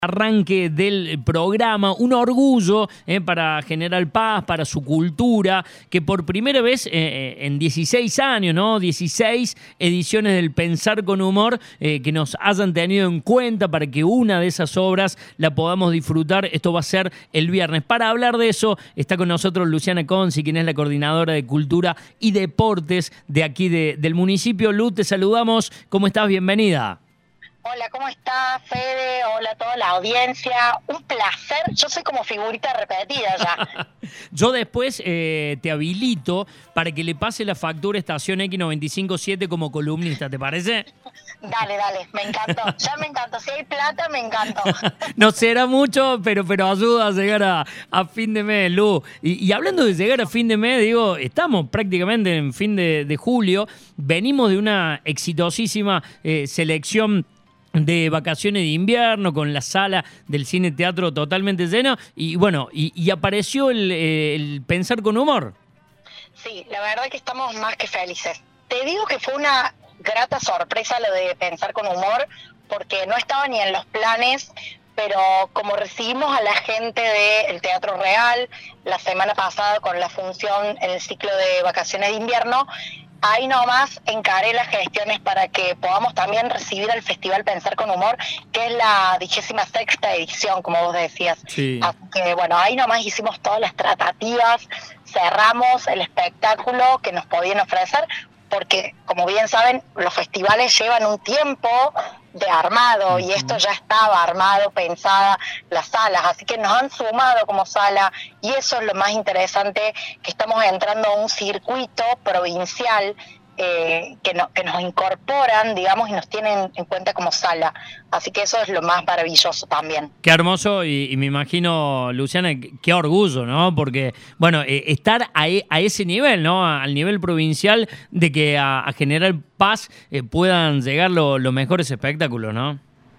Arranque del programa, un orgullo para General Paz, para su cultura, que por primera vez en 16 años, ¿no? 16 ediciones del Pensar con Humor, que nos hayan tenido en cuenta para que una de esas obras la podamos disfrutar. Esto va a ser el viernes. Para hablar de eso está con nosotros Luciana Conci, quien es la coordinadora de Cultura y Deportes de aquí del municipio. Lu, te saludamos. ¿Cómo estás? Bienvenida. Hola, ¿cómo estás, Fede? Hola a toda la audiencia. Un placer. Yo soy como figurita repetida ya. Yo después te habilito para que le pase la factura Estación X957 como columnista, ¿te parece? Dale, me encantó. Ya me encantó. Si hay plata, me encantó. No será mucho, pero ayuda a llegar a fin de mes, Lu. Y hablando de llegar a fin de mes, digo, estamos prácticamente en fin de julio. Venimos de una exitosísima selección de vacaciones de invierno, con la sala del cine teatro totalmente llena, y bueno, y apareció el Pensar con Humor. Sí, la verdad que estamos más que felices. Te digo que fue una grata sorpresa lo de Pensar con Humor, porque no estaba ni en los planes, pero como recibimos a la gente del Teatro Real la semana pasada con la función en el ciclo de vacaciones de invierno, ahí nomás encaré las gestiones para que podamos también recibir al Festival Pensar con Humor, que es la 26ª edición, como vos decías. Sí. Así que bueno, ahí nomás hicimos todas las tratativas, cerramos el espectáculo que nos podían ofrecer, porque como bien saben, los festivales llevan un tiempo de armado, y esto ya estaba armado, pensada las salas, así que nos han sumado como sala, y eso es lo más interesante, que estamos entrando a un circuito provincial que nos incorporan, digamos, y nos tienen en cuenta como sala, así que eso es lo más maravilloso también. Qué hermoso, y me imagino, Luciana, qué orgullo, ¿no? Porque, bueno, estar a ese nivel, ¿no? Al nivel provincial, de que a General Paz puedan llegar los mejores espectáculos, ¿no?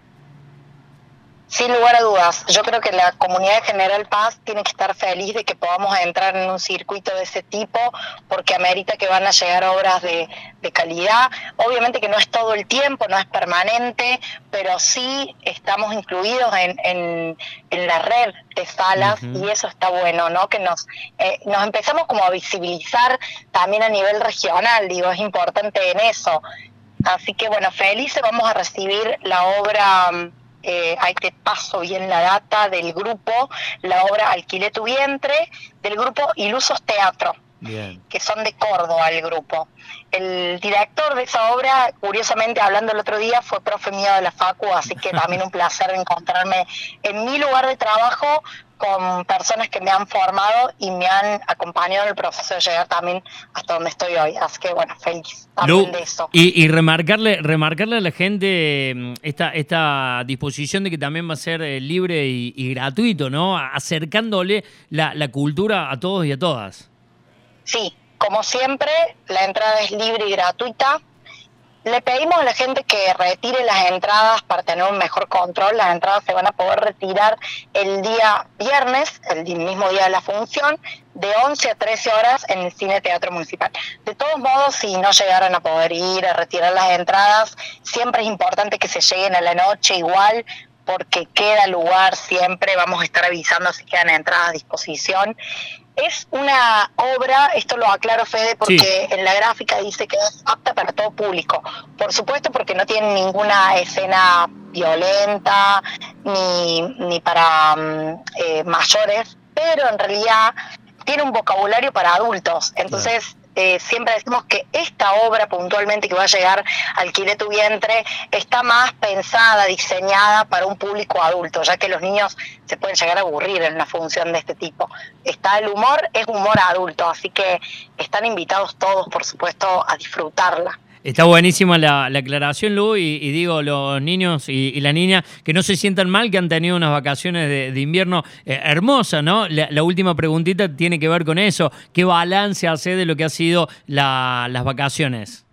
Sin lugar a dudas, yo creo que la comunidad de General Paz tiene que estar feliz de que podamos entrar en un circuito de ese tipo, porque amerita que van a llegar obras de calidad. Obviamente que no es todo el tiempo, no es permanente, pero sí estamos incluidos en la red de salas, y eso está bueno, ¿no? Que nos empezamos como a visibilizar también a nivel regional, digo, es importante en eso. Así que bueno, felices, vamos a recibir la obra... ahí te paso bien la data del grupo, la obra Alquilé tu vientre, del grupo Ilusos Teatro. Bien. Que son de Córdoba el grupo. El director de esa obra, curiosamente hablando el otro día, fue profe mío de la Facu, así que también un placer encontrarme en mi lugar de trabajo con personas que me han formado y me han acompañado en el proceso de llegar también hasta donde estoy hoy. Así que bueno, feliz también de eso. Y remarcarle a la gente esta disposición de que también va a ser libre y gratuito, ¿no? Acercándole la cultura a todos y a todas. Sí, como siempre, la entrada es libre y gratuita. Le pedimos a la gente que retire las entradas para tener un mejor control. Las entradas se van a poder retirar el día viernes, el mismo día de la función, de 11 a 13 horas en el Cine Teatro Municipal. De todos modos, si no llegaran a poder ir a retirar las entradas, siempre es importante que se lleguen a la noche igual, porque queda lugar siempre, vamos a estar avisando si quedan entradas a disposición. Es una obra, esto lo aclaro, Fede, porque sí, en la gráfica dice que es apta para todo público. Por supuesto, porque no tiene ninguna escena violenta ni para mayores, pero en realidad tiene un vocabulario para adultos. Entonces, siempre decimos que esta obra puntualmente que va a llegar, Alquilé tu vientre, está más pensada, diseñada para un público adulto, ya que los niños se pueden llegar a aburrir en una función de este tipo. Está el humor, es humor adulto, así que están invitados todos, por supuesto, a disfrutarla. Está buenísima la aclaración, Lu, y digo, los niños y la niña que no se sientan mal, que han tenido unas vacaciones de invierno hermosas, ¿no? La última preguntita tiene que ver con eso. ¿Qué balance hace de lo que ha sido las vacaciones?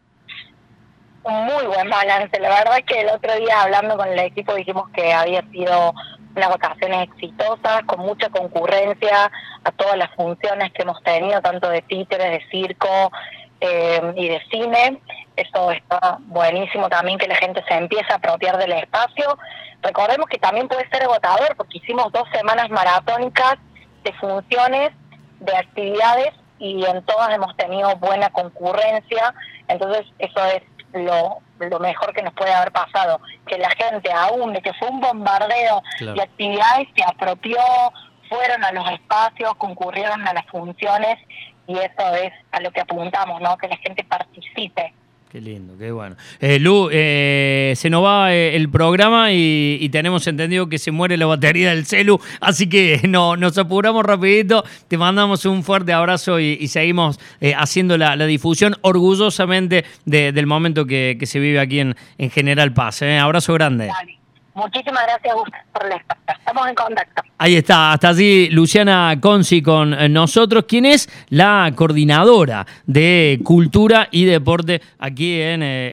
Un muy buen balance. La verdad es que el otro día, hablando con el equipo, dijimos que había sido unas vacaciones exitosas, con mucha concurrencia a todas las funciones que hemos tenido, tanto de títeres, de circo, y de cine. Eso está buenísimo también, que la gente se empiece a apropiar del espacio. Recordemos que también puede ser agotador, porque hicimos 2 semanas maratónicas de funciones, de actividades, y en todas hemos tenido buena concurrencia. Entonces eso es lo mejor que nos puede haber pasado, que la gente, aún de que fue un bombardeo de actividades, se apropió, fueron a los espacios, concurrieron a las funciones, y eso es a lo que apuntamos, ¿no? Que la gente participe. Qué lindo, qué bueno. Lu, se nos va el programa y tenemos entendido que se muere la batería del celu, así que nos apuramos rapidito, te mandamos un fuerte abrazo y seguimos haciendo la difusión orgullosamente del momento que se vive aquí en General Paz. Abrazo grande. Dale. Muchísimas gracias, Gustavo, por el espacio. Estamos en contacto. Ahí está, hasta allí Luciana Conci con nosotros, quien es la coordinadora de Cultura y Deporte aquí en